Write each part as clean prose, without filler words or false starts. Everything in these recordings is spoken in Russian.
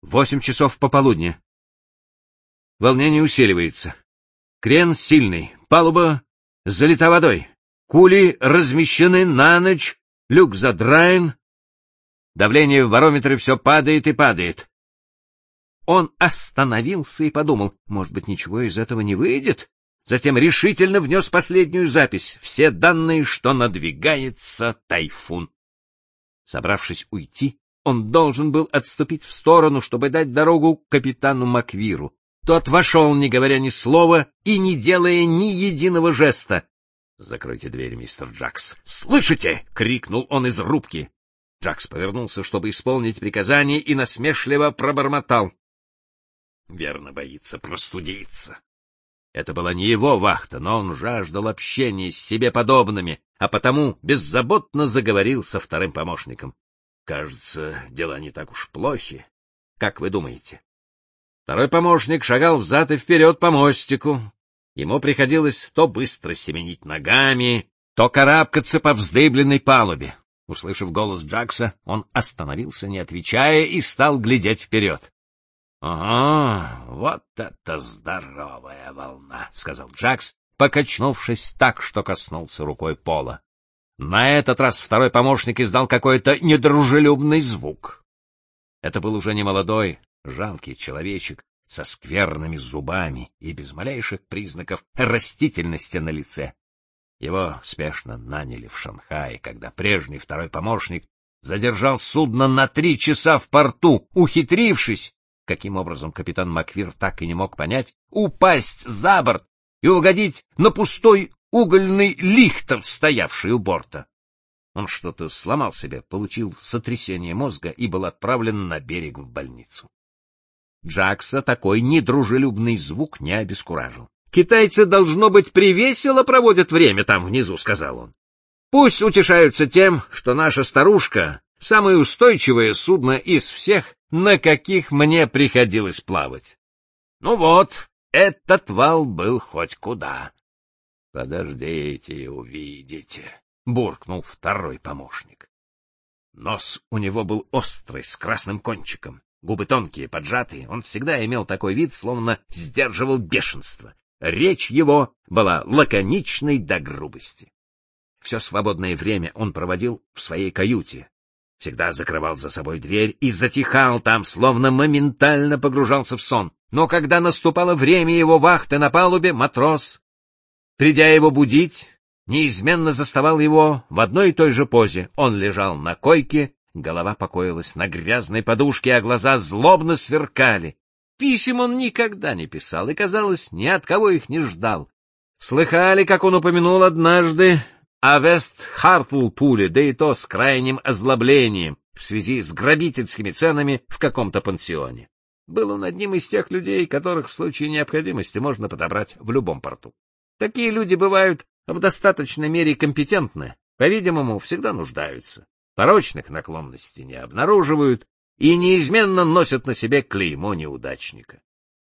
8 часов пополудни. Волнение усиливается. Крен сильный, палуба залита водой. Кули размещены на ночь, люк задраен. Давление в барометре все падает и падает. Он остановился и подумал, может быть, ничего из этого не выйдет. Затем решительно внес последнюю запись. Все данные, что надвигается тайфун. Собравшись уйти, он должен был отступить в сторону, чтобы дать дорогу капитану Маквиру. Тот вошел, не говоря ни слова и не делая ни единого жеста. — Закройте дверь, мистер Джакс. — Слышите? — крикнул он из рубки. Джакс повернулся, чтобы исполнить приказание, и насмешливо пробормотал. Верно, боится простудиться. Это была не его вахта, но он жаждал общения с себе подобными, а потому беззаботно заговорил со вторым помощником. — Кажется, дела не так уж плохи. Как вы думаете? Второй помощник шагал взад и вперед по мостику. Ему приходилось то быстро семенить ногами, то карабкаться по вздыбленной палубе. Услышав голос Джакса, он остановился, не отвечая, и стал глядеть вперед. — Ага, вот это здоровая волна, — сказал Джакс, покачнувшись так, что коснулся рукой пола. На этот раз второй помощник издал какой-то недружелюбный звук. Это был уже не молодой, жалкий человечек со скверными зубами и без малейших признаков растительности на лице. Его спешно наняли в Шанхае, когда прежний второй помощник задержал судно на 3 часа в порту, ухитрившись, каким образом капитан Маквир так и не мог понять, упасть за борт и угодить на пустой угольный лихтер, стоявший у борта. Он что-то сломал себе, получил сотрясение мозга и был отправлен на берег в больницу. Джакса такой недружелюбный звук не обескуражил. — Китайцы, должно быть, привесело проводят время там внизу, — сказал он. — Пусть утешаются тем, что наша старушка — самое устойчивое судно из всех, на каких мне приходилось плавать. Ну вот, этот вал был хоть куда. — Подождите и увидите, — буркнул второй помощник. Нос у него был острый, с красным кончиком. Губы тонкие, поджатые, он всегда имел такой вид, словно сдерживал бешенство. Речь его была лаконичной до грубости. Все свободное время он проводил в своей каюте. Всегда закрывал за собой дверь и затихал там, словно моментально погружался в сон. Но когда наступало время его вахты на палубе, матрос, придя его будить, неизменно заставал его в одной и той же позе. Он лежал на койке, голова покоилась на грязной подушке, а глаза злобно сверкали. Писем он никогда не писал и, казалось, ни от кого их не ждал. Слыхали, как он упомянул однажды о Вест-Хартл-Пуле, да и то с крайним озлоблением в связи с грабительскими ценами в каком-то пансионе. Был он одним из тех людей, которых в случае необходимости можно подобрать в любом порту. Такие люди бывают в достаточной мере компетентны, по-видимому, всегда нуждаются. Порочных наклонностей не обнаруживают и неизменно носят на себе клеймо неудачника.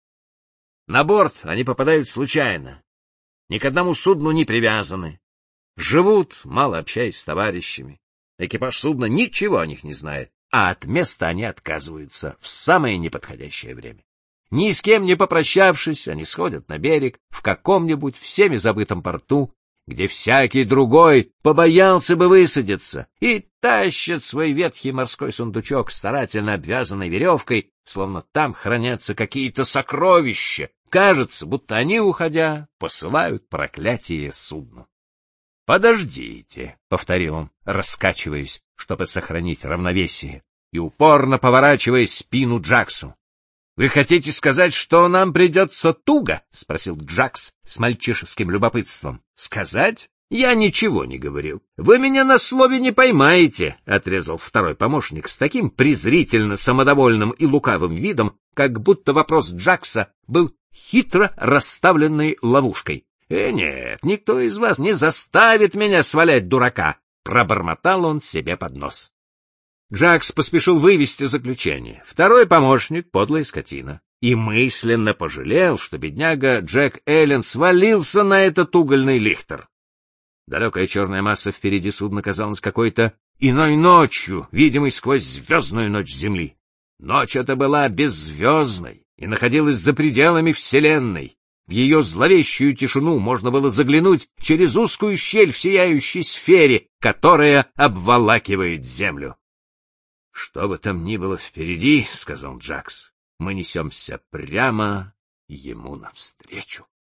На борт они попадают случайно, ни к одному судну не привязаны, живут, мало общаясь с товарищами. Экипаж судна ничего о них не знает, а от места они отказываются в самое неподходящее время. Ни с кем не попрощавшись, они сходят на берег в каком-нибудь всеми забытом порту, где всякий другой побоялся бы высадиться, и тащат свой ветхий морской сундучок, старательно обвязанный веревкой, словно там хранятся какие-то сокровища. Кажется, будто они, уходя, посылают проклятие судну. — Подождите, — повторил он, раскачиваясь, чтобы сохранить равновесие, и упорно поворачивая спину Джаксу. — Вы хотите сказать, что нам придется туго? — спросил Джакс с мальчишеским любопытством. — Сказать? Я ничего не говорил. Вы меня на слове не поймаете, — отрезал второй помощник с таким презрительно самодовольным и лукавым видом, как будто вопрос Джакса был хитро расставленной ловушкой. — Нет, никто из вас не заставит меня свалять дурака, — пробормотал он себе под нос. Джакс поспешил вывести заключение. Второй помощник — подлая скотина. И мысленно пожалел, что бедняга Джек Эллен свалился на этот угольный лихтер. Далекая черная масса впереди судна казалась какой-то иной ночью, видимой сквозь звездную ночь земли. Ночь эта была беззвездной и находилась за пределами Вселенной. В ее зловещую тишину можно было заглянуть через узкую щель в сияющей сфере, которая обволакивает Землю. — Что бы там ни было впереди, — сказал Джакс, — мы несемся прямо ему навстречу.